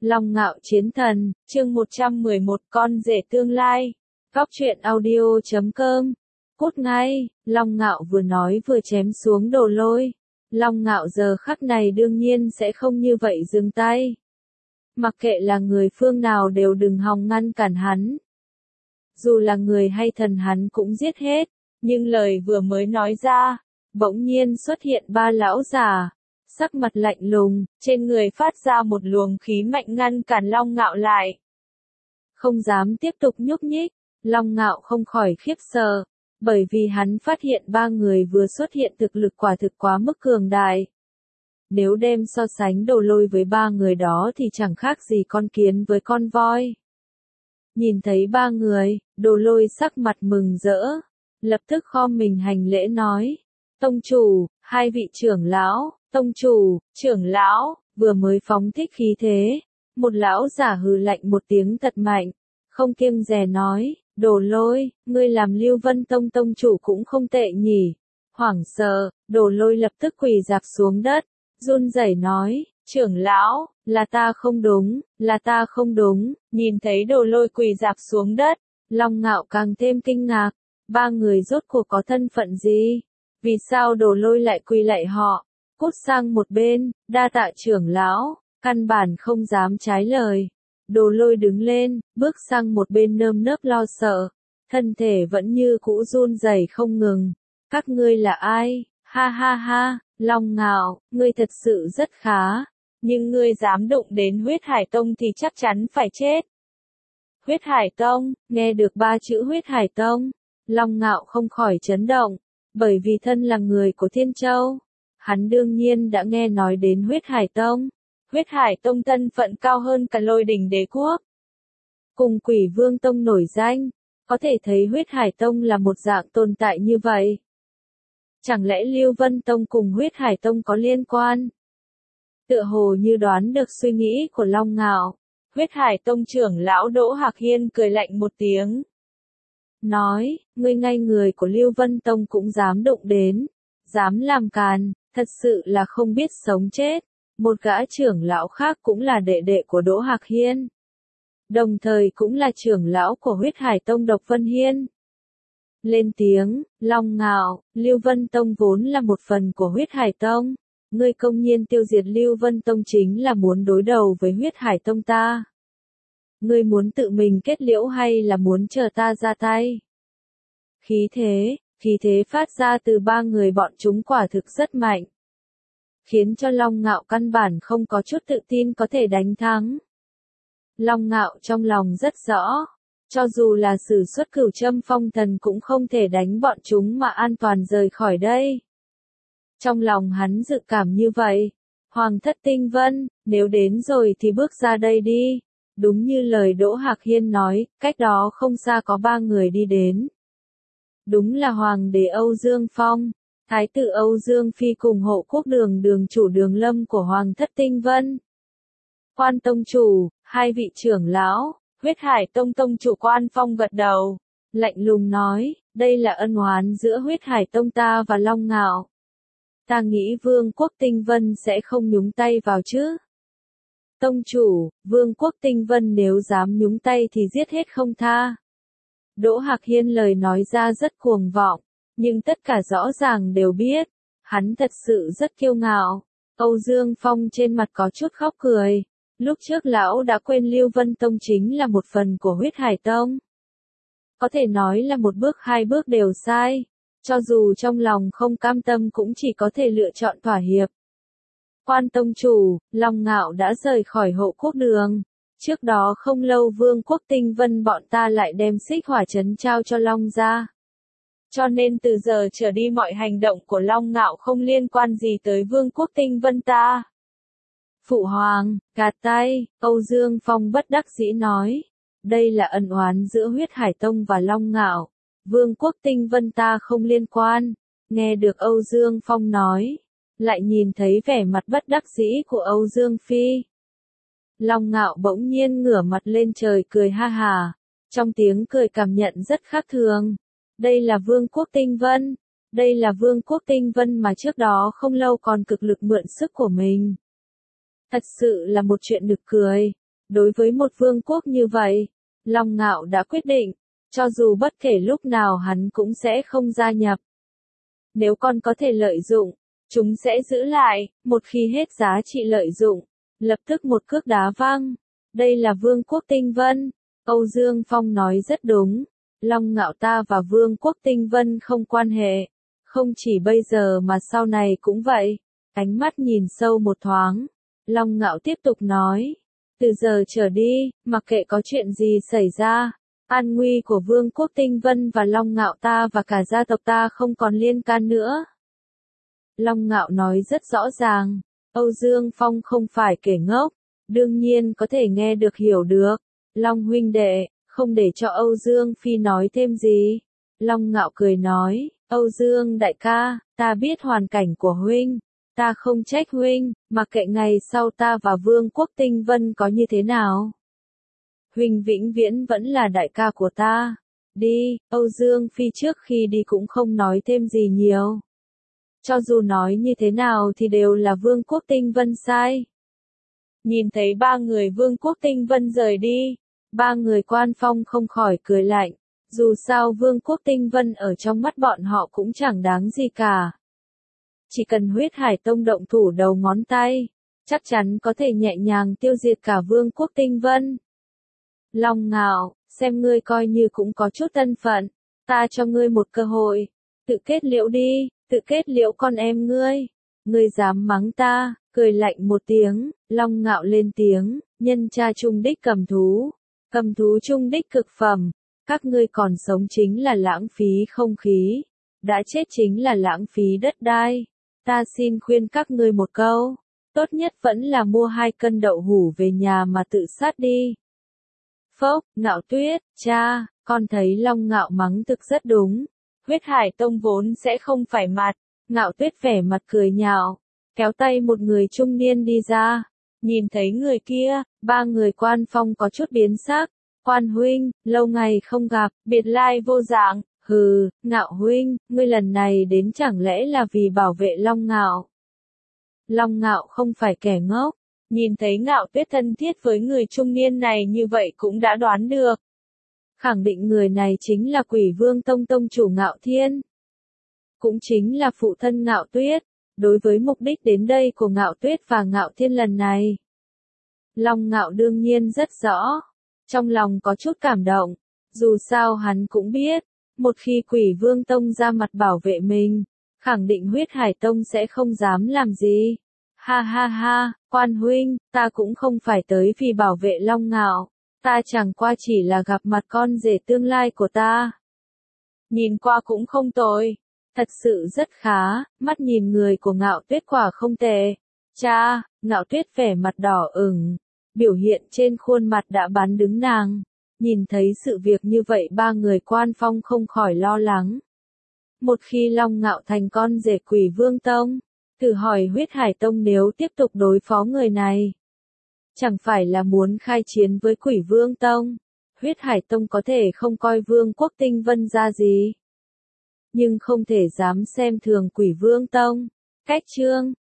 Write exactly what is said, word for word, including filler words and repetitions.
Long Ngạo Chiến Thần, chương một trăm mười một con rể tương lai. Góc truyện audio chấm com. Cút ngay, Long Ngạo vừa nói vừa chém xuống Đồ Lôi. Long Ngạo giờ khắc này đương nhiên sẽ không như vậy dừng tay. Mặc kệ là người phương nào đều đừng hòng ngăn cản hắn. Dù là người hay thần hắn cũng giết hết, nhưng lời vừa mới nói ra, bỗng nhiên xuất hiện ba lão già. Sắc mặt lạnh lùng, trên người phát ra một luồng khí mạnh ngăn cản Long Ngạo lại. Không dám tiếp tục nhúc nhích, Long Ngạo không khỏi khiếp sợ, bởi vì hắn phát hiện ba người vừa xuất hiện thực lực quả thực quá mức cường đại. Nếu đem so sánh Đồ Lôi với ba người đó thì chẳng khác gì con kiến với con voi. Nhìn thấy ba người, Đồ Lôi sắc mặt mừng rỡ, lập tức khom mình hành lễ nói, tông chủ, hai vị trưởng lão. Tông chủ, trưởng lão, vừa mới phóng thích khí thế, một lão giả hừ lạnh một tiếng thật mạnh, không kiêng dè nói, Đồ Lôi, ngươi làm Lưu Vân Tông tông chủ cũng không tệ nhỉ. Hoảng sợ, Đồ Lôi lập tức quỳ rạp xuống đất, run rẩy nói, trưởng lão, là ta không đúng, là ta không đúng. Nhìn thấy Đồ Lôi quỳ rạp xuống đất, Long Ngạo càng thêm kinh ngạc, ba người rốt cuộc có thân phận gì? Vì sao Đồ Lôi lại quỳ lạy họ? Cút sang một bên, đa tạ trưởng lão, căn bản không dám trái lời. Đồ Lôi đứng lên, bước sang một bên nơm nớp lo sợ, thân thể vẫn như cũ run rẩy không ngừng. Các ngươi là ai? Ha ha ha, Long Ngạo, ngươi thật sự rất khá, nhưng ngươi dám đụng đến Huyết Hải Tông thì chắc chắn phải chết. Huyết Hải Tông, nghe được ba chữ Huyết Hải Tông, Long Ngạo không khỏi chấn động, bởi vì thân là người của Thiên Châu. Hắn đương nhiên đã nghe nói đến Huyết Hải Tông. Huyết Hải Tông thân phận cao hơn cả Lôi Đình Đế Quốc. Cùng Quỷ Vương Tông nổi danh, có thể thấy Huyết Hải Tông là một dạng tồn tại như vậy. Chẳng lẽ Lưu Vân Tông cùng Huyết Hải Tông có liên quan? Tựa hồ như đoán được suy nghĩ của Long Ngạo, Huyết Hải Tông trưởng lão Đỗ Hạc Hiên cười lạnh một tiếng. Nói, ngươi ngay người của Lưu Vân Tông cũng dám đụng đến, dám làm càn. Thật sự là không biết sống chết. Một gã trưởng lão khác cũng là đệ đệ của Đỗ Hạc Hiên. Đồng thời cũng là trưởng lão của Huyết Hải Tông Độc Vân Hiên. Lên tiếng, Long Ngạo, Lưu Vân Tông vốn là một phần của Huyết Hải Tông. Ngươi công nhiên tiêu diệt Lưu Vân Tông chính là muốn đối đầu với Huyết Hải Tông ta. Ngươi muốn tự mình kết liễu hay là muốn chờ ta ra tay? Khí thế. Khí thế phát ra từ ba người bọn chúng quả thực rất mạnh, khiến cho Long Ngạo căn bản không có chút tự tin có thể đánh thắng. Long Ngạo trong lòng rất rõ, cho dù là sử xuất Cửu Châm Phong Thần cũng không thể đánh bọn chúng mà an toàn rời khỏi đây. Trong lòng hắn dự cảm như vậy, Hoàng thất Tinh Vân, nếu đến rồi thì bước ra đây đi. Đúng như lời Đỗ Hạc Hiên nói, cách đó không xa có ba người đi đến. Đúng là Hoàng đế Âu Dương Phong, Thái tử Âu Dương Phi cùng hộ quốc đường đường chủ Đường Lâm của Hoàng thất Tinh Vân. Quan tông chủ, hai vị trưởng lão, Huyết Hải Tông tông chủ Quan Phong gật đầu, lạnh lùng nói, đây là ân oán giữa Huyết Hải Tông ta và Long Ngạo. Ta nghĩ Vương quốc Tinh Vân sẽ không nhúng tay vào chứ. Tông chủ, Vương quốc Tinh Vân nếu dám nhúng tay thì giết hết không tha. Đỗ Hạc Hiên lời nói ra rất cuồng vọng, nhưng tất cả rõ ràng đều biết, hắn thật sự rất kiêu ngạo. Âu Dương Phong trên mặt có chút khóc cười, lúc trước lão đã quên Lưu Vân Tông chính là một phần của Huyết Hải Tông. Có thể nói là một bước hai bước đều sai, cho dù trong lòng không cam tâm cũng chỉ có thể lựa chọn thỏa hiệp. Quan tông chủ, Long Ngạo đã rời khỏi hộ quốc đường. Trước đó không lâu Vương quốc Tinh Vân bọn ta lại đem Xích Hỏa Trấn trao cho Long gia. Cho nên từ giờ trở đi mọi hành động của Long Ngạo không liên quan gì tới Vương quốc Tinh Vân ta. Phụ hoàng, gạt tay, Âu Dương Phong bất đắc dĩ nói. Đây là ân oán giữa Huyết Hải Tông và Long Ngạo. Vương quốc Tinh Vân ta không liên quan. Nghe được Âu Dương Phong nói, lại nhìn thấy vẻ mặt bất đắc dĩ của Âu Dương Phi. Long Ngạo bỗng nhiên ngửa mặt lên trời cười ha hà, trong tiếng cười cảm nhận rất khác thường. Đây là Vương quốc Tinh Vân, đây là Vương quốc Tinh Vân mà trước đó không lâu còn cực lực mượn sức của mình. Thật sự là một chuyện nực cười. Đối với một vương quốc như vậy, Long Ngạo đã quyết định, cho dù bất kể lúc nào hắn cũng sẽ không gia nhập. Nếu con có thể lợi dụng, chúng sẽ giữ lại, một khi hết giá trị lợi dụng, lập tức một cước đá văng. Đây là vương quốc Tinh Vân. Âu Dương Phong nói rất đúng. Long Ngạo ta và vương quốc Tinh Vân không quan hệ. Không chỉ bây giờ mà sau này cũng vậy. Ánh mắt nhìn sâu một thoáng. Long Ngạo tiếp tục nói. Từ giờ trở đi, mặc kệ có chuyện gì xảy ra, an nguy của vương quốc Tinh Vân và Long Ngạo ta và cả gia tộc ta không còn liên can nữa. Long Ngạo nói rất rõ ràng. Âu Dương Phong không phải kẻ ngốc, đương nhiên có thể nghe được hiểu được. Long huynh đệ, không để cho Âu Dương Phi nói thêm gì. Long Ngạo cười nói, Âu Dương đại ca, ta biết hoàn cảnh của huynh, ta không trách huynh, mặc kệ ngày sau ta và vương quốc Tinh Vân có như thế nào. Huynh vĩnh viễn vẫn là đại ca của ta. Đi, Âu Dương Phi trước khi đi cũng không nói thêm gì nhiều. Cho dù nói như thế nào thì đều là vương quốc Tinh Vân sai. Nhìn thấy ba người vương quốc Tinh Vân rời đi, ba người Quan Phong không khỏi cười lạnh. Dù sao vương quốc Tinh Vân ở trong mắt bọn họ cũng chẳng đáng gì cả. Chỉ cần huyết hải tông động thủ đầu ngón tay, chắc chắn có thể nhẹ nhàng tiêu diệt cả vương quốc Tinh Vân. Long Ngạo, xem ngươi coi như cũng có chút thân phận, ta cho ngươi một cơ hội, tự kết liễu đi, tự kết liễu con em ngươi. Ngươi dám mắng ta, cười lạnh một tiếng, Long Ngạo lên tiếng, nhân cha trung đích cầm thú, cầm thú trung đích cực phẩm, các ngươi còn sống chính là lãng phí không khí, đã chết chính là lãng phí đất đai. Ta xin khuyên các ngươi một câu, tốt nhất vẫn là mua hai cân đậu hủ về nhà mà tự sát đi. Phốc, Ngạo Tuyết, cha, con thấy Long Ngạo mắng thực rất đúng. Huyết Hải Tông vốn sẽ không phải mặt. Ngạo Tuyết vẻ mặt cười nhạo, kéo tay một người trung niên đi ra. Nhìn thấy người kia, ba người Quan Phong có chút biến sắc. Quan huynh, lâu ngày không gặp, biệt lai vô dạng. Hừ, Ngạo huynh, ngươi lần này đến chẳng lẽ là vì bảo vệ Long Ngạo? Long Ngạo không phải kẻ ngốc, nhìn thấy Ngạo Tuyết thân thiết với người trung niên này như vậy cũng đã đoán được. Khẳng định người này chính là Quỷ Vương Tông tông chủ Ngạo Thiên. Cũng chính là phụ thân Ngạo Tuyết, đối với mục đích đến đây của Ngạo Tuyết và Ngạo Thiên lần này. Long Ngạo đương nhiên rất rõ, trong lòng có chút cảm động, dù sao hắn cũng biết, một khi Quỷ Vương Tông ra mặt bảo vệ mình, khẳng định Huyết Hải Tông sẽ không dám làm gì. Ha ha ha, Quan huynh, ta cũng không phải tới vì bảo vệ Long Ngạo, ta chẳng qua chỉ là gặp mặt con rể tương lai của ta. Nhìn qua cũng không tồi, thật sự rất khá, mắt nhìn người của Ngạo Tuyết quả không tệ. Cha, Ngạo Tuyết vẻ mặt đỏ ửng, biểu hiện trên khuôn mặt đã bán đứng nàng. Nhìn thấy sự việc như vậy ba người Quan Phong không khỏi lo lắng. Một khi Long Ngạo thành con rể Quỷ Vương Tông, thử hỏi Huyết Hải Tông nếu tiếp tục đối phó người này, chẳng phải là muốn khai chiến với Quỷ Vương Tông. Huyết Hải Tông có thể không coi vương quốc Tinh Vân ra gì, nhưng không thể dám xem thường Quỷ Vương Tông. Cách chương